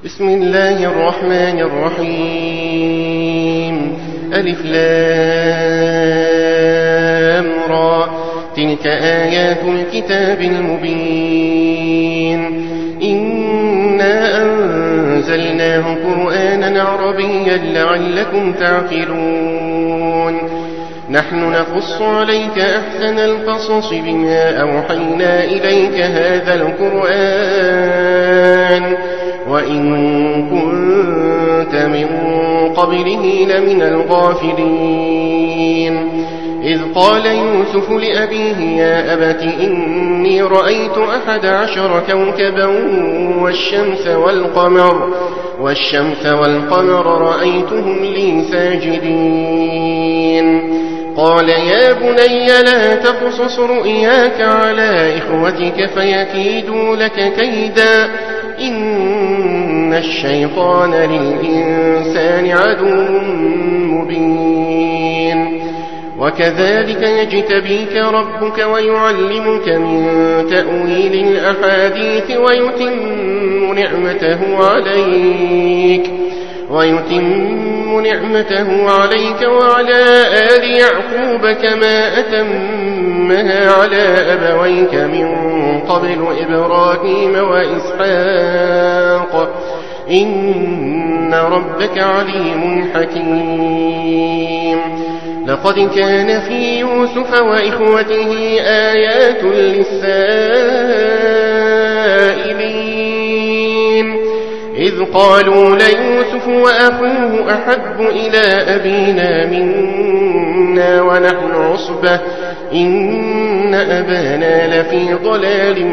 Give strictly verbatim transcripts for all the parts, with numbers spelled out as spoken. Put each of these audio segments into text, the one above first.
بسم الله الرحمن الرحيم. ألف لام را. تلك آيات الكتاب المبين. إنا أنزلناه قرآنا عربيا لعلكم تعقلون. نحن نقص عليك أحسن القصص بما أوحينا إليك هذا القرآن وإن كنت من قبله لمن الغافلين. إذ قال يوسف لأبيه يا أبت إني رأيت أحد عشر كوكبا والشمس والقمر والشمس والقمر رأيتهم لي ساجدين. قال يا بني لا تقصص رؤياك على إخوتك فيكيدوا لك كيدا إن الشيطان للإنسان عدو مبين. وكذلك يجتبيك ربك ويعلمك من تأويل الأحاديث ويتم نعمته عليك ويتم نعمته عليك وعلى آل يعقوب كما أتمها على أبويك من قبل إبراهيم وإسحاق إن ربك عليم حكيم. لقد كان في يوسف وإخوته آيات للسائلين إذ قالوا ليوسف وأخوه أحب إلى أبينا منا ونحن عصبة إن أبانا لفي ضلال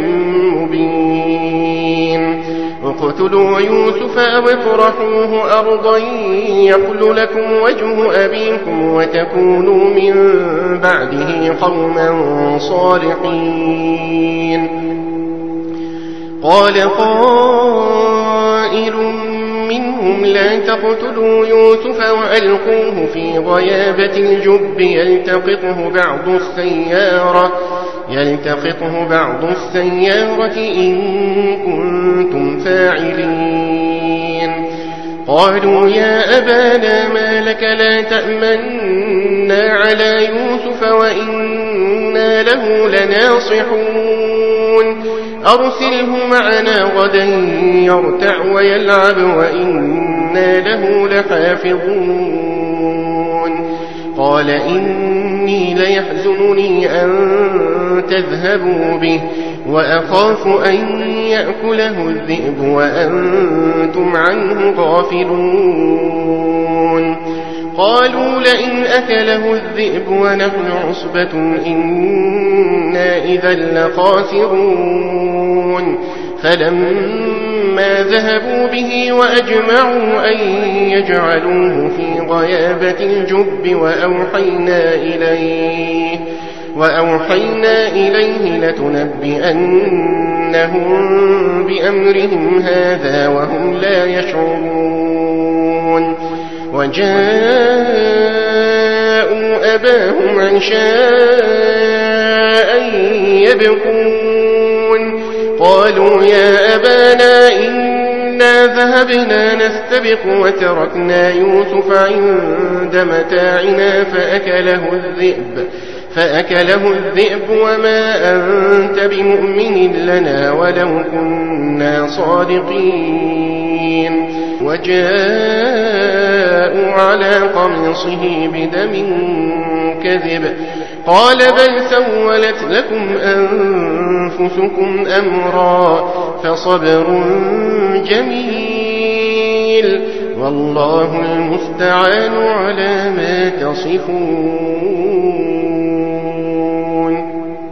مبين. اقتلوا يوسف أو اطرحوه أرضا يخل لكم وجه أبيكم وتكونوا من بعده قوما صالحين. قال قائل منهم لا تقتلوا يوسف وألقوه في غيابة الجب يلتقطه بعض السيارة يلتقطه بعض السيارة إن كنتم فاعلين. قالوا يا أبانا ما لك لا تأمنا على يوسف وإنا له لناصحون أرسله معنا غدا يرتع ويلعب وإنا له لحافظون. قال إني ليحزنني أن تذهبوا به وأخاف أن يأكله الذئب وأنتم عنه غافلون. قالوا لئن أكله الذئب ونحن عصبة إنا إذا لخاسرون. فلما ذهبوا به وأجمعوا أن يجعلوه في غيابة الجب وأوحينا إليه وأوحينا إليه لتنبئنهم بأمرهم هذا وهم لا يشعرون. وجاءوا أباهم عشاء يبكون. قالوا يا أبانا إنا ذهبنا نستبق وتركنا يوسف عند متاعنا فأكله الذئب فأكله الذئب وما أنت بمؤمن لنا ولو كنا صادقين. وجاءوا على قميصه بدم كذب قال بل سولت لكم أنفسكم أمرا فصبر جميل والله المستعان على ما تصفون.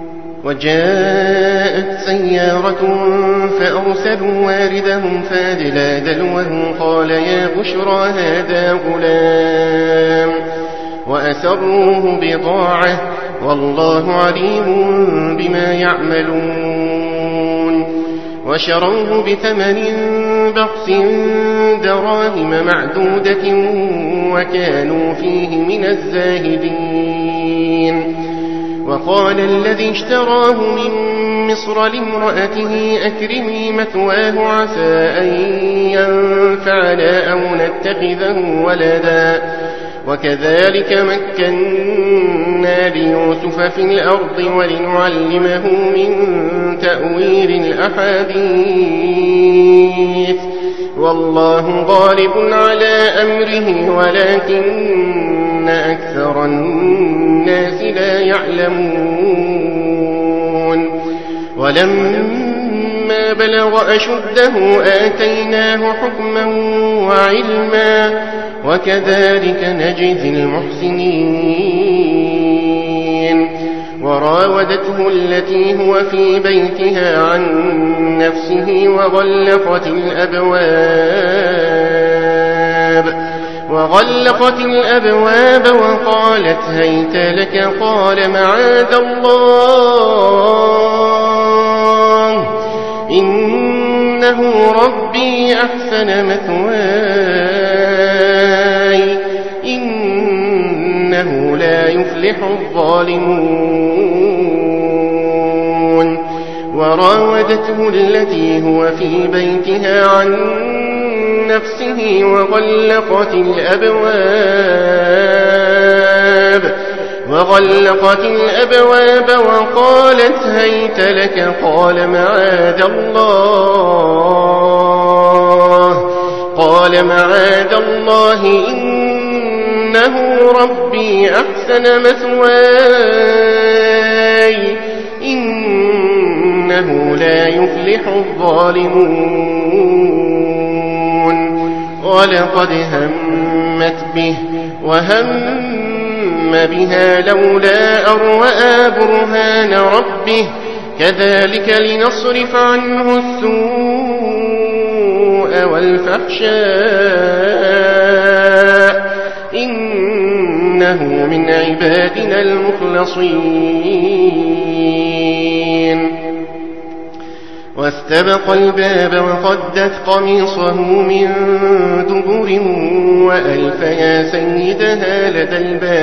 وجاءت سيارة فأرسلوا واردهم فادلى دلوه قال يا بشرى هذا غلام وأسروه بضاعة والله عليم بما يعملون. وشروه بثمن بخس دراهم معدودة وكانوا فيه من الزاهدين. وقال الذي اشتراه من مصر لامرأته أكرمي مثواه عسى أن ينفعنا ينفعنا أو نتخذه ولدا وكذلك مكنا ليوسف في الأرض ولنعلمه من تأويل الأحاديث والله غالب على أمره ولكن أكثر الناس لا يعلمون ولما بلغ أشده آتيناه حكما وعلما وكذلك نجزي المحسنين وراودته التي هو في بيتها عن نفسه وغلقت الأبواب وغلقت الأبواب وقالت هيت لك قال معاذ الله إنه ربي أحسن مثواي إنه لا يفلح الظالمون وراودته التي هو في بيتها عن نفسه وغلقت الأبواب وغلقت الأبواب وقالت هيت لك قال معاذ الله قال معاذ الله إنه ربي أحسن مثواي إنه لا يفلح الظالمون ولقد همت به وهم بها لولا أن رأى برهان ربه كذلك لنصرف عنه السوء والفحشاء إنه من عبادنا المخلصين واستبق الباب وقدت قميصه من دبر وألف يا سيدها لدى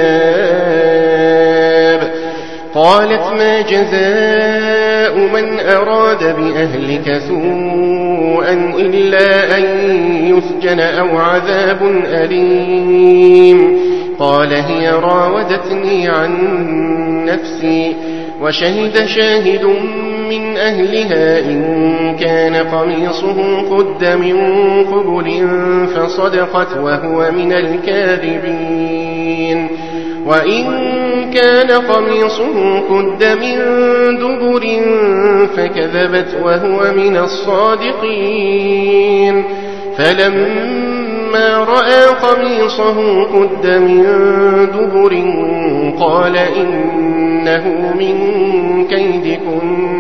الباب قالت ما جزاء من أراد بأهلك سوءا إلا أن يسجن أو عذاب أليم قال هي راودتني عن نفسي وشهد شاهد من أهلها إن كان قميصه قد من قبل فصدقت وهو من الكاذبين وإن كان قميصه قد من دبر فكذبت وهو من الصادقين فلما رأى قميصه قد من دبر قال إنه من كيدكن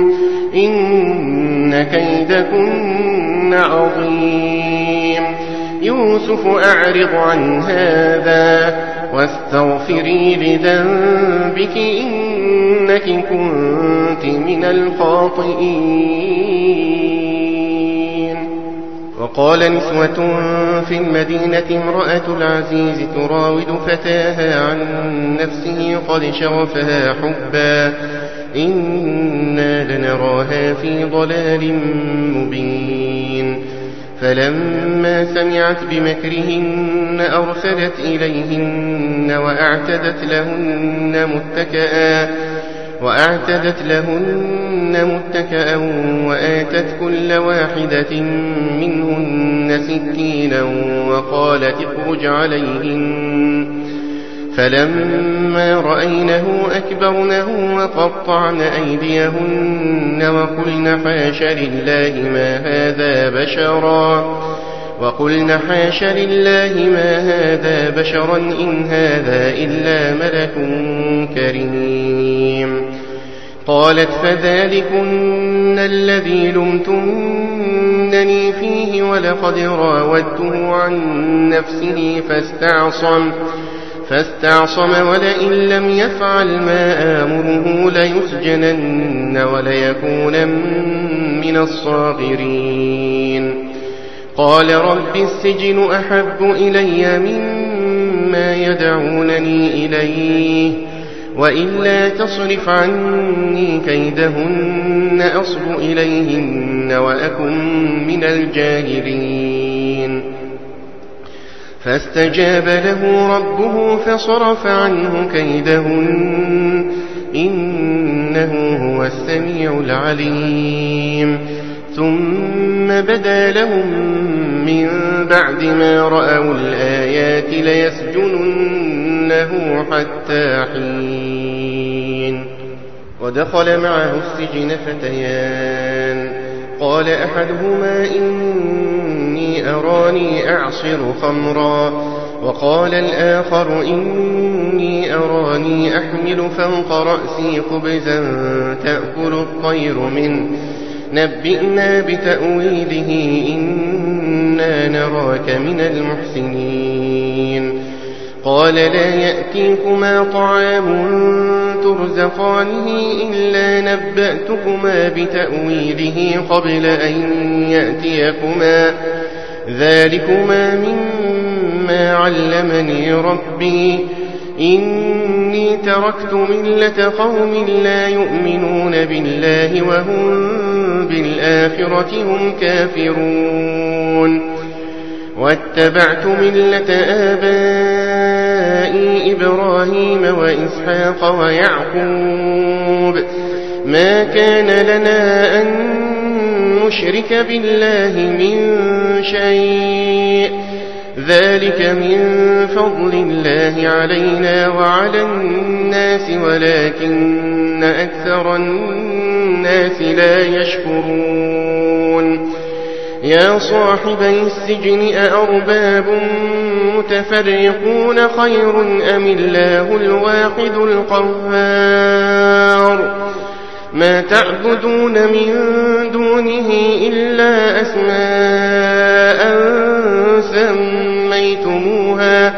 إن كيدكن عظيم يوسف أعرض عن هذا واستغفري لذنبك إنك كنت من الخاطئين وقال نسوة في المدينة امرأة العزيز تراود فتاها عن نفسه قد شغفها حبا إنا لنراها في ضلال مبين فلما سمعت بمكرهن أرسلت إليهن وأعتدت لهن متكئا وأعتدت لهن متكئا وآتت كل واحدة منهن سكينا وقالت اخرج عليهن فلما رأينه أكبرنه وقطعن أيديهن وقلن حاش لله ما هذا بشرا وقلن حاش لله ما هذا بشرا إن هذا إلا ملك كريم قالت فذلكن الذي لمتنني فيه ولقد راودته عن نفسه فاستعصم فاستعصم ولئن لم يفعل ما آمره ليسجنن وليكون من الصاغرين قال رب السجن أحب إلي مما يدعونني إليه وإلا تصرف عني كيدهن أصب إليهن وأكن من الجاهلين فاستجاب له ربه فصرف عنه كيدهن إنه هو السميع العليم ثم بدا لهم من بعد ما رأوا الآيات ليسجننه حتى حين. ودخل معه السجن فتيان قال أحدهما إني أراني أعصر خمرا وقال الآخر إني أراني أحمل فوق رأسي خبزا تأكل الطير منه نبئنا بتأويله إنا نراك من المحسنين. قال لا يأتيكما طعام ترزقانه إلا نبأتكما بتأويله قبل أن يأتيكما ذلكما مما علمني ربي إني تركت ملة قوم لا يؤمنون بالله وهم بالآخرة هم كافرون واتبعت ملة آبائي إبراهيم وإسحاق ويعقوب ما كان لنا أن نشرك بالله من شيء ذلك من فضل الله علينا وعلى الناس ولكن أكثر الناس لا يشكرون. يا صاحبي السجن أأرباب متفرقون خير أم الله الواحد القهار ما تعبدون من دونه إلا أسماء سميتموها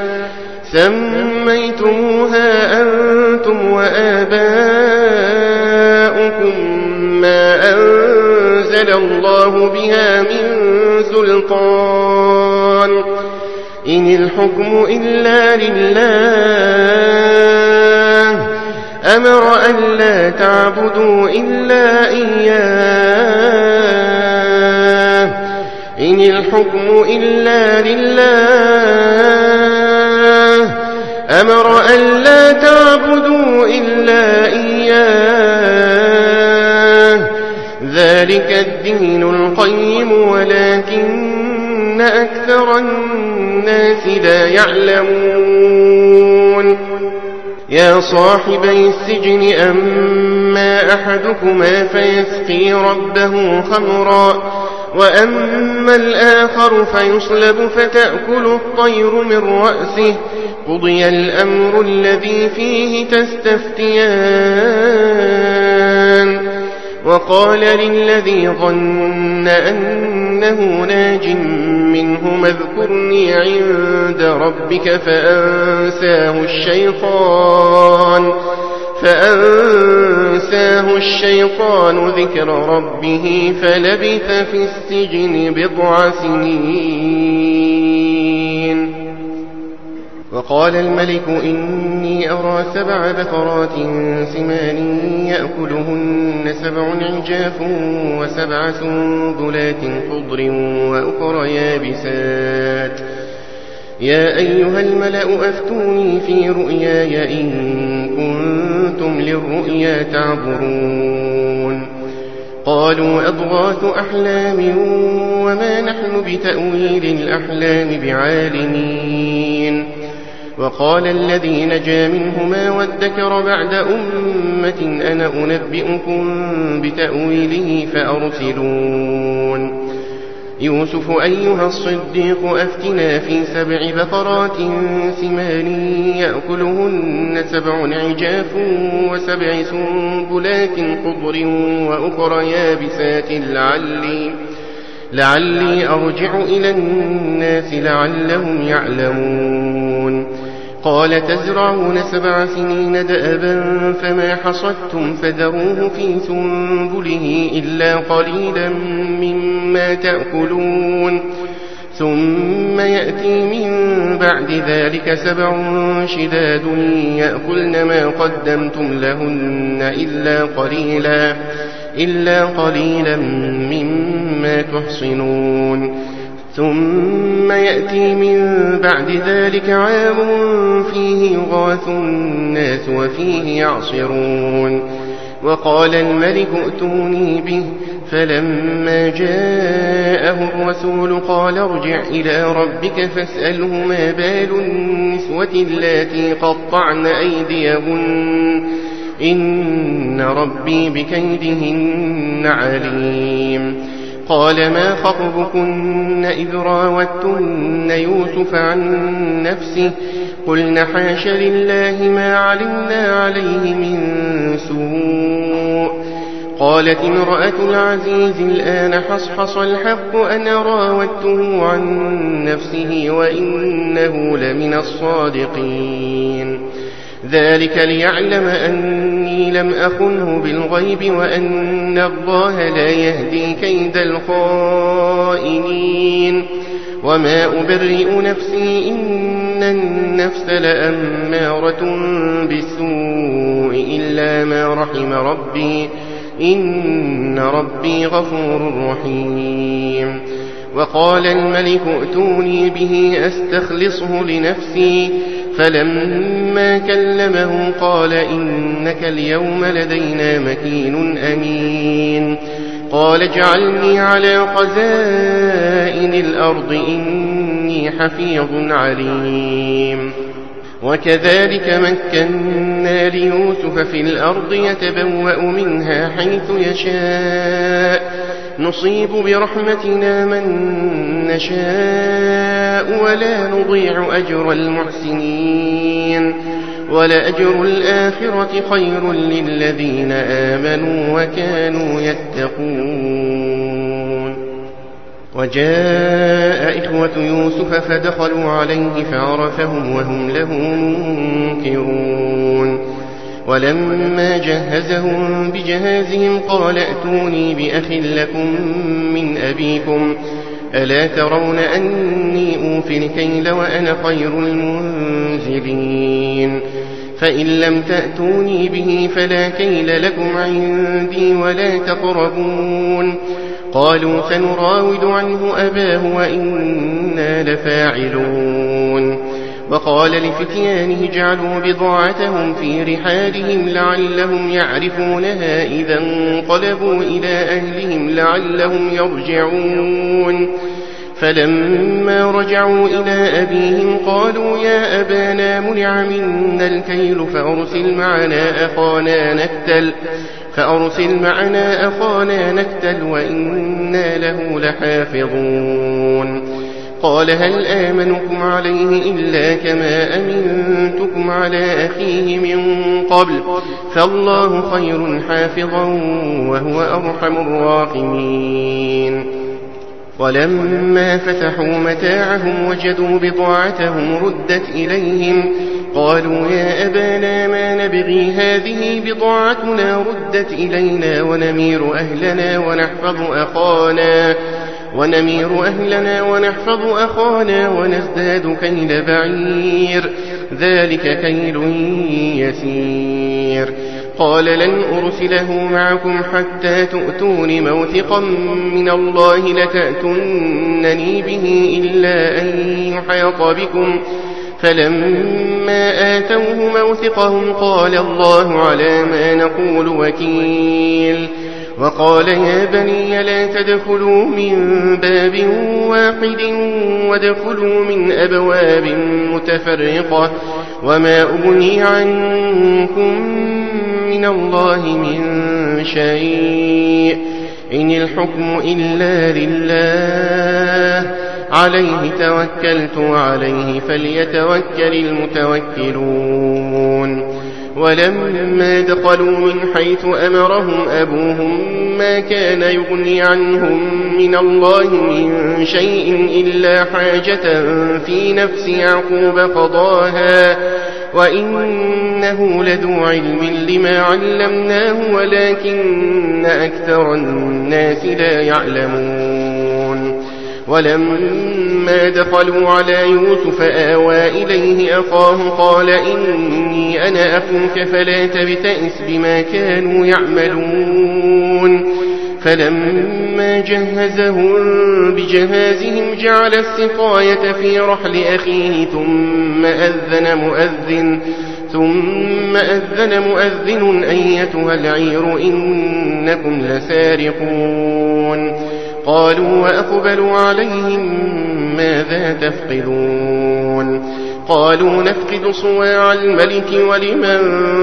سميتموها أنتم وآباؤكم ما أنزل الله بها من سلطان إن الحكم إلا لله أمر أن لا تعبدوا إلا إياه إن الحكم إلا لله أمر أن لا تعبدوا إلا إياه ذلك الدين القيم ولكن أكثر الناس لا يعلمون. يا صاحبي السجن أما أحدكما فيسقي ربه خمرا وأما الآخر فيصلب فتأكل الطير من رأسه قضي الأمر الذي فيه تستفتيان. وقال للذي ظن أنه ناج منه اذكرني عند ربك فأنساه الشيطان فأنساه الشيطان ذكر ربه فلبث في السجن بضع سنين. وقال الملك إني أرى سبع بقرات سمان يأكلهن سبع عجاف وسبع سنبلات خضر وأخر يابسات يا أيها الملأ أفتوني في رؤياي إن كنتم للرؤيا تعبرون. قالوا أضغاث أحلام وما نحن بتأويل الأحلام بعالمين. وقال الذي نجا منهما وادكر بعد أمة أنا أنبئكم بتأويله فأرسلون. يوسف أيها الصديق أفتنا في سبع بقرات سمان يأكلهن سبع عجاف وسبع سنبلات خضر وأخر يابسات لعلي, لعلي أرجع إلى الناس لعلهم يعلمون. قال تزرعون سبع سنين دأبا فما حصدتم فذروه في سنبله إلا قليلا مما تأكلون ثم يأتي من بعد ذلك سبع شداد يأكلن ما قدمتم لهن إلا قليلا, إلا قليلا مما تحصنون. ثم يأتي من بعد ذلك عام فيه يغاث الناس وفيه يعصرون. وقال الملك ائتوني به، فلما جاءه الرسول قال ارجع إلى ربك فاسأله ما بال النسوة اللاتي قطعن أيديهن إن ربي بكيدهن عليم. قال ما خطبكن إذ راوتن يوسف عن نفسه قلن حاش لله ما علمنا عليه من سوء. قالت امرأة العزيز الآن حصحص الحق أنا راودته عن نفسه وإنه لمن الصادقين. ذلك ليعلم أني لم أخنه بالغيب وأن الله لا يهدي كيد الخائنين. وما أبرئ نفسي إن النفس لأمارة بالسوء إلا ما رحم ربي إن ربي غفور رحيم. وقال الملك ائتوني به أستخلصه لنفسي، فلما كلمه قال إنك اليوم لدينا مكين أمين. قال اجعلني على خزائن الأرض إني حفيظ عليم. وكذلك مكنا ليوسف في الأرض يتبوأ منها حيث يشاء نصيب برحمتنا من نشاء ولا نضيع أجر المحسنين. ولأجر الآخرة خير للذين آمنوا وكانوا يتقون. وجاء إخوة يوسف فدخلوا عليه فعرفهم وهم له منكرون. ولما جهزهم بجهازهم قال ائتوني بأخ لكم من أبيكم ألا ترون أني أوفي الكيل وأنا خير المنزلين. فإن لم تأتوني به فلا كيل لكم عندي ولا تقربون. قالوا سنراود عنه أباه وإنا لفاعلون. وقال لفتيانه اجعلوا بضاعتهم في رحالهم لعلهم يعرفونها إذا انقلبوا إلى أهلهم لعلهم يرجعون. فلما رجعوا إلى أبيهم قالوا يا أبانا منع منا الكيل فأرسل معنا أخانا نكتل فأرسل معنا أخانا نكتل وإنا له لحافظون. قال هل آمنكم عليه إلا كما أمنتكم على أخيه من قبل فالله خير حافظا وهو أرحم الراحمين. ولما فتحوا متاعهم وجدوا بضاعتهم ردت إليهم قالوا يا أبانا ما نبغي هذه بضاعتنا ردت إلينا ونمير أهلنا ونحفظ أخانا ونمير أهلنا ونحفظ أخانا ونزداد كيل بعير ذلك كيل يسير. قال لن أرسله معكم حتى تؤتون موثقا من الله لتأتونني به إلا أن يحاط بكم. فلما آتوه موثقهم قال الله على ما نقول وكيل. وقال يا بني لا تدخلوا من باب واحد وادخلوا من أبواب متفرقة وما أغني عنكم من الله من شيء إن الحكم إلا لله عليه توكلت وعليه فليتوكل المتوكلون. ولما دخلوا من حيث أمرهم أبوهم ما كان يغني عنهم من الله من شيء إلا حاجة في نفس يعقوب قضاها وإنه لذو علم لما علمناه ولكن أكثر الناس لا يعلمون. ولما دخلوا على يوسف آوى إليه أخاه قال إني أنا أخوك فلا تبتئس بما كانوا يعملون. فلما جهزهم بجهازهم جعل السقاية في رحل أخيه ثم أذن مؤذن ثم أذن مؤذن أيتها العير إنكم لسارقون قالوا وأقبلوا عليهم ماذا تفقدون قالوا نفقد صواع الملك ولمن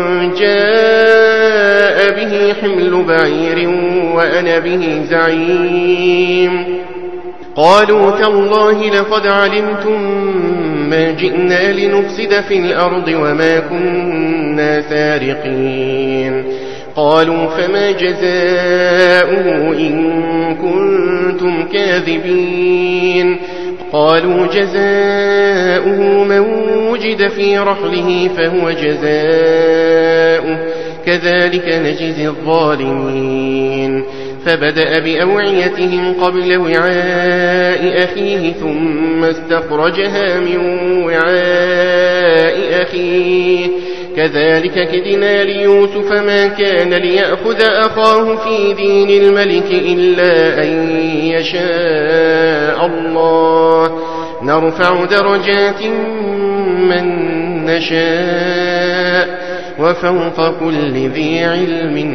جاء به حمل بعير وأنا به زعيم قالوا تالله لقد علمتم ما جئنا لنفسد في الأرض وما كنا سارقين قالوا فما جزاؤه إن كنتم كاذبين قالوا جزاؤه من وجد في رحله فهو جزاؤه كذلك نجزي الظالمين فبدأ بأوعيتهم قبل وعاء أخيه ثم استخرجها من وعاء أخيه كذلك كدنا ليوسف ما كان ليأخذ أخاه في دين الملك إلا أن يشاء الله نرفع درجات من نشاء وفوق كل ذي علم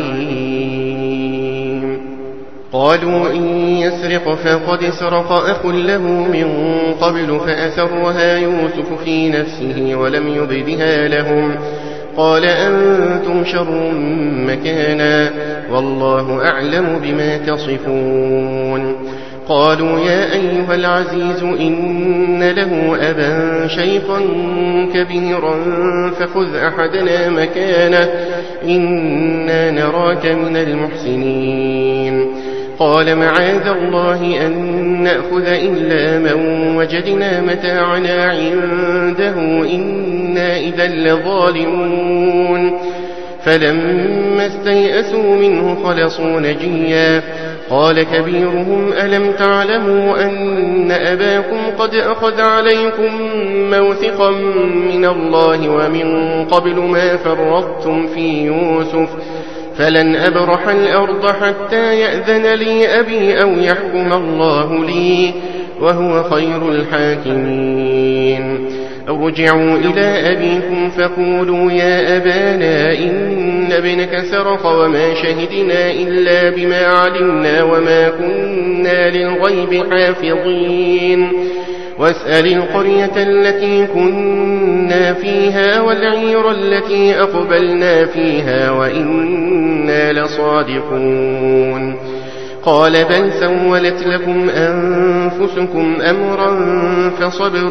عليم قالوا إن يسرق فقد سرق أخ له من قبل فأسرها يوسف في نفسه ولم يبدها لهم قال أنتم شر مكانا والله أعلم بما تصفون قالوا يا أيها العزيز إن له أبا شيخا كبيرا فخذ أحدنا مكانه إنا نراك من المحسنين قال معاذ الله أن نأخذ إلا من وجدنا متاعنا عنده إنا إذا لظالمون فلما استيئسوا منه خلصوا نجيا قال كبيرهم ألم تعلموا أن أباكم قد أخذ عليكم موثقا من الله ومن قبل ما فرطتم في يوسف فلن أبرح الأرض حتى يأذن لي أبي أو يحكم الله لي وهو خير الحاكمين ارجعوا إلى أبيكم فقولوا يا أبانا إن ابنك سرق وما شهدنا إلا بما علمنا وما كنا للغيب حافظين واسأل القرية التي كنا فيها والعير التي أقبلنا فيها وإنا لصادقون قال بل سولت لكم أنفسكم أمرا فصبر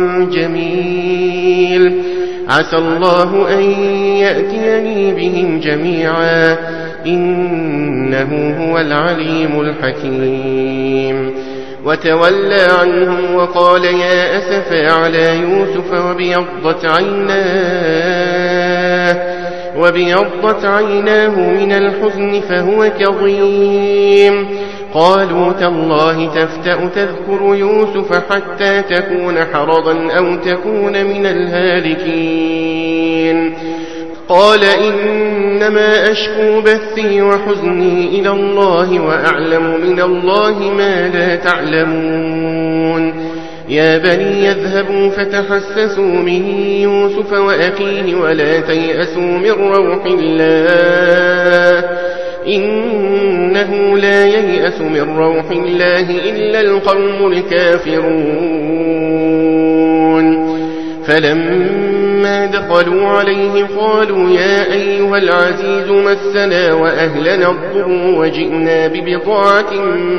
جميل عسى الله أن يأتيني بهم جميعا إنه هو العليم الحكيم وتولى عنهم وقال يا أسفى على يوسف وبيضت عيناه وبيضت عيناه من الحزن فهو كظيم قالوا تالله تفتأ تذكر يوسف حتى تكون حرضا أو تكون من الهالكين قال إنما أشكو بثي وحزني إلى الله وأعلم من الله ما لا تعلمون يا بني يذهبوا فتحسسوا من يوسف وأخيه ولا تيأسوا من روح الله إنه لا ييأس من روح الله إلا القوم الكافرون فلما دخلوا عليه قالوا يا أيها العزيز مسنا وأهلنا الضر وجئنا ببضاعة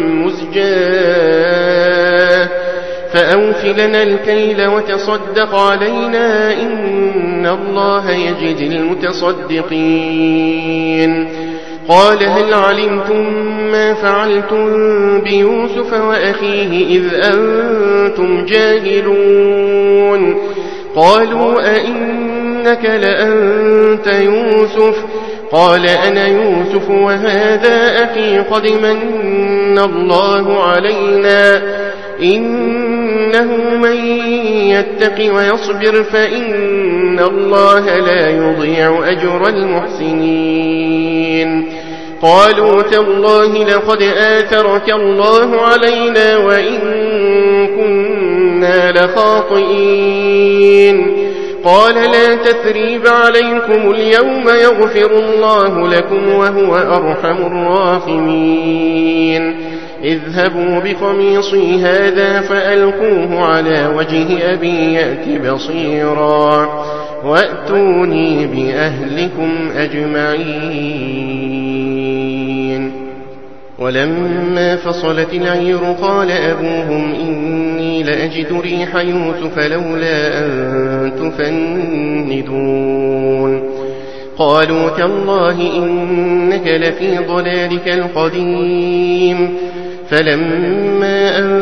مزجاة فأوف لنا الكيل وتصدق علينا إن الله يجزي المتصدقين قال هل علمتم ما فعلتم بيوسف وأخيه إذ أنتم جاهلون قالوا أئنك لأنت يوسف قال أنا يوسف وهذا أخي قد من الله علينا إنه من يتق ويصبر فإن الله لا يضيع أجر المحسنين قالوا تالله لقد آثرك الله علينا وإن كنا لخاطئين قال لا تثريب عليكم اليوم يغفر الله لكم وهو أرحم الراحمين اذهبوا بقميصي هذا فألقوه على وجه أبي يأت بصيرا وأتوني بأهلكم أجمعين. ولما فصلت العير قال أبوهم إني لأجد ريح يوسف لولا أن تفندون قالوا تالله إنك لفي ضلالك القديم فلما أن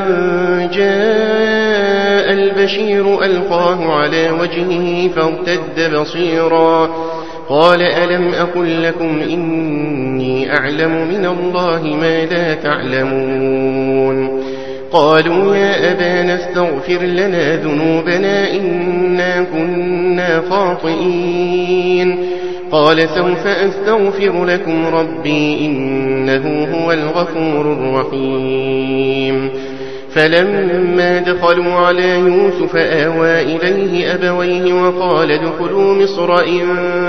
جاء البشير ألقاه على وجهه فارتد بصيرا قال ألم أقل لكم إني أعلم من الله ما لا تعلمون قالوا يا أبانا استغفر لنا ذنوبنا إنا كنا خاطئين قال سوف أستغفر لكم ربي إنه هو الغفور الرحيم. فلما دخلوا على يوسف آوى إليه أبويه وقال ادخلوا مصر إن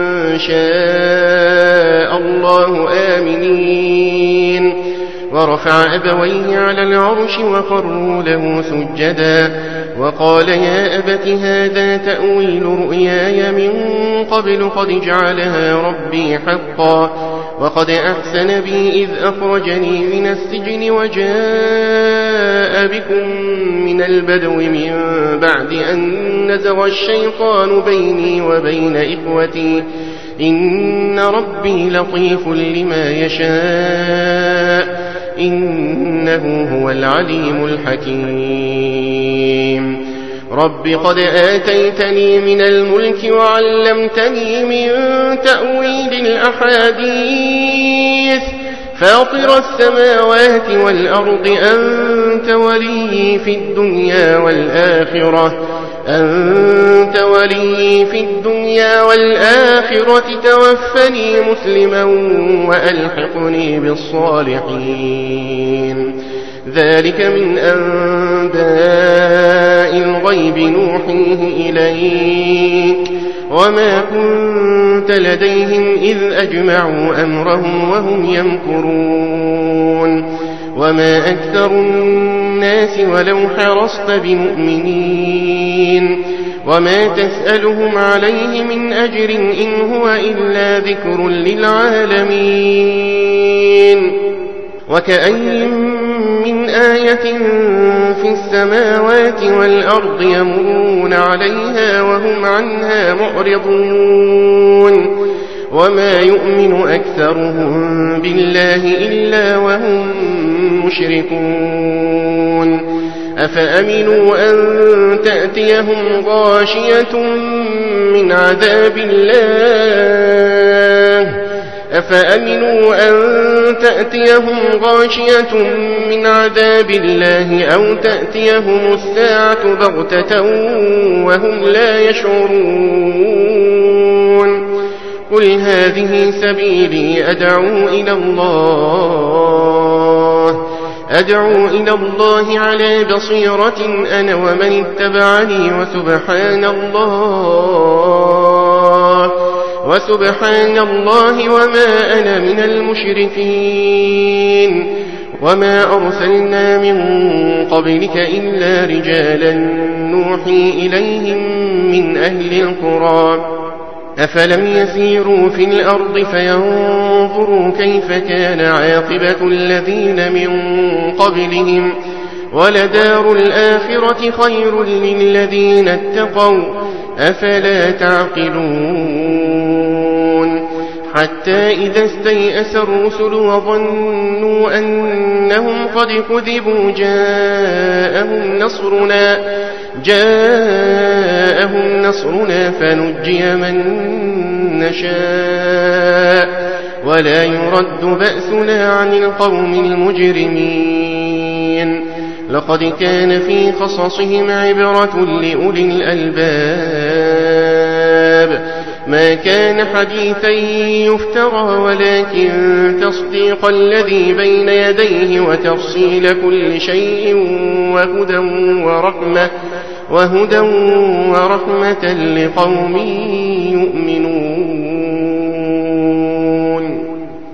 شاء الله آمنين ورفع أبويه على العرش وخروا له سجدا وقال يا أبت هذا تأويل رؤياي من قبل قد جعلها ربي حقا وقد أحسن بي إذ أخرجني من السجن وجاء بكم من البدو من بعد أن نزغ الشيطان بيني وبين إخوتي إن ربي لطيف لما يشاء إنه هو العليم الحكيم. رب قد آتيتني من الملك وعلمتني من تأويل الأحاديث فاطر السماوات والأرض أنت ولي في الدنيا والآخرة أنت ولي في الدنيا والآخرة توفني مسلما وألحقني بالصالحين. ذلك من أنباء الغيب نوحيه إليك وما كنت لديهم إذ أجمعوا أمرهم وهم يمكرون وما أكثر الناس ولو حرصت بمؤمنين وما تسألهم عليه من أجر إن هو إلا ذكر للعالمين. وكأي من آية في السماوات والأرض يمرون عليها وهم عنها معرضون وما يؤمن أكثرهم بالله إلا وهم مشركون. أفأمنوا أن تأتيهم غاشية من عذاب الله أفأمنوا أن تأتيهم غاشية من عذاب الله أو تأتيهم الساعة بغتة وهم لا يشعرون. قل هذه سبيلي أدعو إلى الله أدعو إلى الله على بصيرة أنا ومن اتبعني وسبحان الله وسبحان الله وما أنا من المشركين. وما أرسلنا من قبلك إلا رجالا نوحي إليهم من أهل القرى أفلم يسيروا في الأرض فينظروا كيف كان عاقبة الذين من قبلهم ولدار الآخرة خير للذين اتقوا أفلا تعقلون. حتى إذا استيأس الرسل وظنوا أنهم قد كذبوا جاءهم نصرنا جاءهم نصرنا فنجي من نشاء ولا يرد بأسنا عن القوم المجرمين. لقد كان في قصصهم عبرة لأولي الألباب ما كان حديثا يفترى ولكن تصديق الذي بين يديه وتفصيل كل شيء وهدى ورحمة, وهدى ورحمة لقوم يؤمنون.